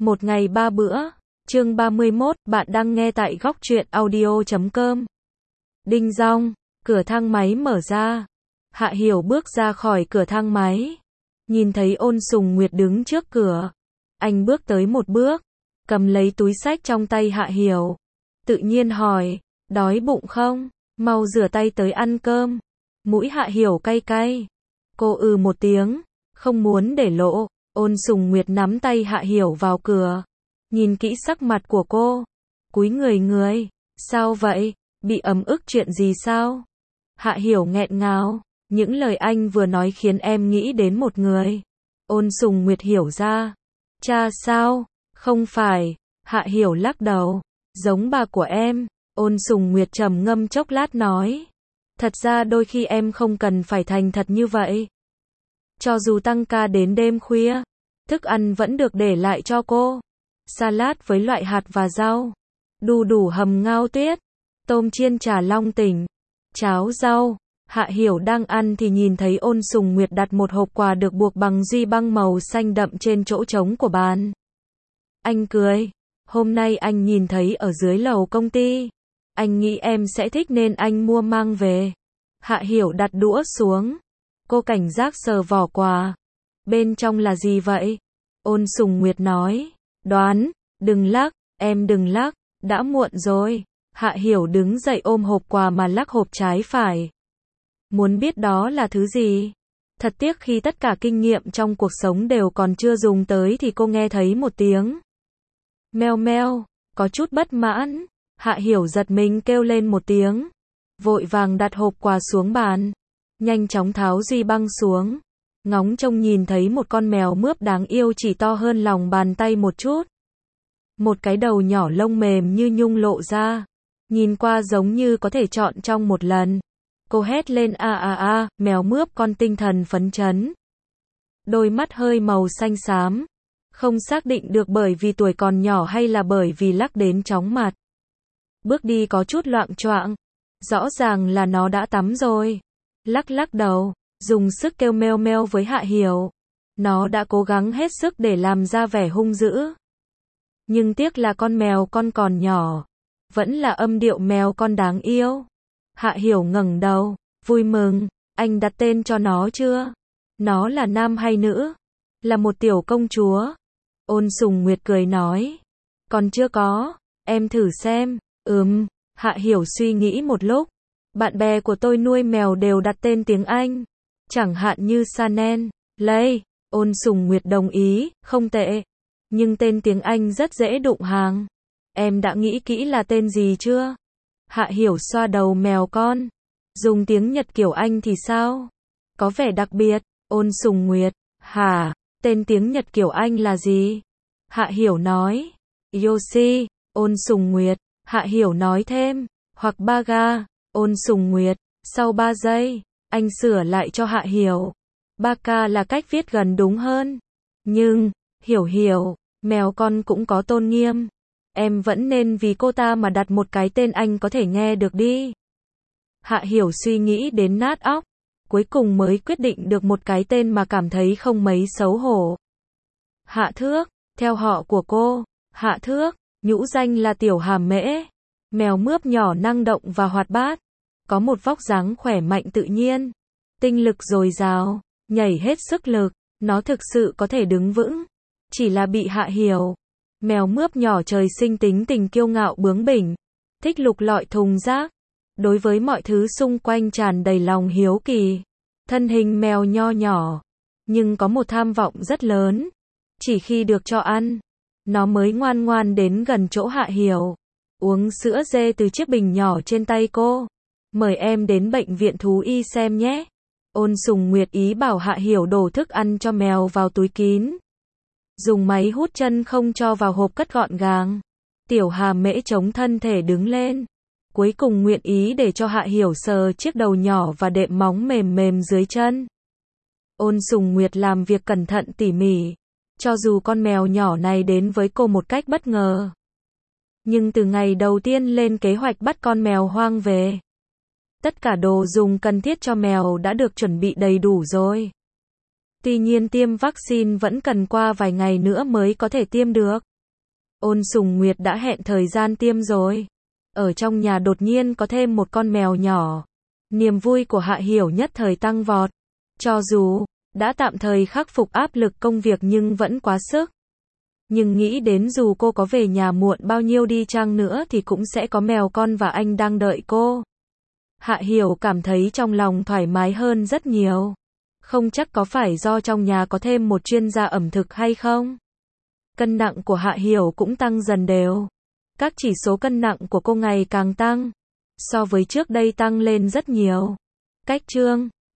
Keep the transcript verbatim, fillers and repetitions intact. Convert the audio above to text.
Một ngày ba bữa. Chương ba mươi mốt, bạn đang nghe tại góc truyện audio chấm com. Đinh dong, cửa thang máy mở ra. Hạ Hiểu bước ra khỏi cửa thang máy. Nhìn thấy Ôn Sùng Nguyệt đứng trước cửa. Anh bước tới một bước, cầm lấy túi xách trong tay Hạ Hiểu. Tự nhiên hỏi, đói bụng không? Mau rửa tay tới ăn cơm. Mũi Hạ Hiểu cay cay. Cô ừ một tiếng, không muốn để lộ. Ôn Sùng Nguyệt nắm tay Hạ Hiểu vào cửa. Nhìn kỹ sắc mặt của cô. Cúi người người. Sao vậy? Bị ấm ức chuyện gì sao? Hạ Hiểu nghẹn ngào. Những lời anh vừa nói khiến em nghĩ đến một người. Ôn Sùng Nguyệt hiểu ra. Cha sao? Không phải. Hạ Hiểu lắc đầu. Giống bà của em. Ôn Sùng Nguyệt trầm ngâm chốc lát nói. Thật ra đôi khi em không cần phải thành thật như vậy. Cho dù tăng ca đến đêm khuya, thức ăn vẫn được để lại cho cô. Salad với loại hạt và rau, đu đủ hầm ngao tuyết, tôm chiên chả long tỉnh, cháo rau. Hạ Hiểu đang ăn thì nhìn thấy Ôn Sùng Nguyệt đặt một hộp quà được buộc bằng duy băng màu xanh đậm trên chỗ trống của bàn. Anh cười. Hôm nay anh nhìn thấy ở dưới lầu công ty. Anh nghĩ em sẽ thích nên anh mua mang về. Hạ Hiểu đặt đũa xuống. Cô cảnh giác sờ vỏ quà. Bên trong là gì vậy? Ôn Sùng Nguyệt nói. Đoán, đừng lắc, em đừng lắc, đã muộn rồi. Hạ Hiểu đứng dậy ôm hộp quà mà lắc hộp trái phải. Muốn biết đó là thứ gì? Thật tiếc khi tất cả kinh nghiệm trong cuộc sống đều còn chưa dùng tới thì cô nghe thấy một tiếng. Meo meo, có chút bất mãn. Hạ Hiểu giật mình kêu lên một tiếng. Vội vàng đặt hộp quà xuống bàn. Nhanh chóng tháo duy băng xuống. Ngóng trông nhìn thấy một con mèo mướp đáng yêu chỉ to hơn lòng bàn tay một chút. Một cái đầu nhỏ lông mềm như nhung lộ ra. Nhìn qua giống như có thể chọn trong một lần. Cô hét lên a a a, mèo mướp con tinh thần phấn chấn. Đôi mắt hơi màu xanh xám. Không xác định được bởi vì tuổi còn nhỏ hay là bởi vì lắc đến chóng mặt. Bước đi có chút loạng choạng. Rõ ràng là nó đã tắm rồi. Lắc lắc đầu, dùng sức kêu meo meo với Hạ Hiểu. Nó đã cố gắng hết sức để làm ra vẻ hung dữ. Nhưng tiếc là con mèo con còn nhỏ. Vẫn là âm điệu mèo con đáng yêu. Hạ Hiểu ngẩng đầu, vui mừng. Anh đặt tên cho nó chưa? Nó là nam hay nữ? Là một tiểu công chúa. Ôn Sùng Nguyệt cười nói. Còn chưa có, em thử xem. Ừm, Hạ Hiểu suy nghĩ một lúc. Bạn bè của tôi nuôi mèo đều đặt tên tiếng Anh. Chẳng hạn như Chanel, Lay. Ôn Sùng Nguyệt đồng ý, không tệ. Nhưng tên tiếng Anh rất dễ đụng hàng. Em đã nghĩ kỹ là tên gì chưa? Hạ Hiểu xoa đầu mèo con. Dùng tiếng Nhật kiểu Anh thì sao? Có vẻ đặc biệt. Ôn Sùng Nguyệt, hả? Tên tiếng Nhật kiểu Anh là gì? Hạ Hiểu nói. Yoshi. Ôn Sùng Nguyệt. Hạ Hiểu nói thêm. Hoặc Baga. Ôn Sùng Nguyệt. Sau ba giây, anh sửa lại cho Hạ Hiểu. Baka là cách viết gần đúng hơn. Nhưng, Hiểu Hiểu, mèo con cũng có tôn nghiêm. Em vẫn nên vì cô ta mà đặt một cái tên anh có thể nghe được đi. Hạ Hiểu suy nghĩ đến nát óc. Cuối cùng mới quyết định được một cái tên mà cảm thấy không mấy xấu hổ. Hạ Thước, theo họ của cô. Hạ Thước, nhũ danh là Tiểu Hàm Mễ. Mèo mướp nhỏ năng động và hoạt bát. Có một vóc dáng khỏe mạnh tự nhiên. Tinh lực dồi dào, nhảy hết sức lực. Nó thực sự có thể đứng vững. Chỉ là bị Hạ Hiểu. Mèo mướp nhỏ trời sinh tính tình kiêu ngạo bướng bỉnh. Thích lục lọi thùng rác. Đối với mọi thứ xung quanh tràn đầy lòng hiếu kỳ. Thân hình mèo nho nhỏ. Nhưng có một tham vọng rất lớn. Chỉ khi được cho ăn, nó mới ngoan ngoan đến gần chỗ Hạ Hiểu. Uống sữa dê từ chiếc bình nhỏ trên tay cô. Mời em đến bệnh viện thú y xem nhé. Ôn Sùng Nguyệt ý bảo Hạ Hiểu đổ thức ăn cho mèo vào túi kín. Dùng máy hút chân không cho vào hộp cất gọn gàng. Tiểu Hàm Mễ chống thân thể đứng lên. Cuối cùng nguyện ý để cho Hạ Hiểu sờ chiếc đầu nhỏ và đệm móng mềm mềm dưới chân. Ôn Sùng Nguyệt làm việc cẩn thận tỉ mỉ. Cho dù con mèo nhỏ này đến với cô một cách bất ngờ. Nhưng từ ngày đầu tiên lên kế hoạch bắt con mèo hoang về. Tất cả đồ dùng cần thiết cho mèo đã được chuẩn bị đầy đủ rồi. Tuy nhiên tiêm vaccine vẫn cần qua vài ngày nữa mới có thể tiêm được. Ôn Sùng Nguyệt đã hẹn thời gian tiêm rồi. Ở trong nhà đột nhiên có thêm một con mèo nhỏ. Niềm vui của Hạ Hiểu nhất thời tăng vọt. Cho dù đã tạm thời khắc phục áp lực công việc nhưng vẫn quá sức. Nhưng nghĩ đến dù cô có về nhà muộn bao nhiêu đi chăng nữa thì cũng sẽ có mèo con và anh đang đợi cô. Hạ Hiểu cảm thấy trong lòng thoải mái hơn rất nhiều. Không chắc có phải do trong nhà có thêm một chuyên gia ẩm thực hay không? Cân nặng của Hạ Hiểu cũng tăng dần đều. Các chỉ số cân nặng của cô ngày càng tăng. So với trước đây tăng lên rất nhiều. Cách chương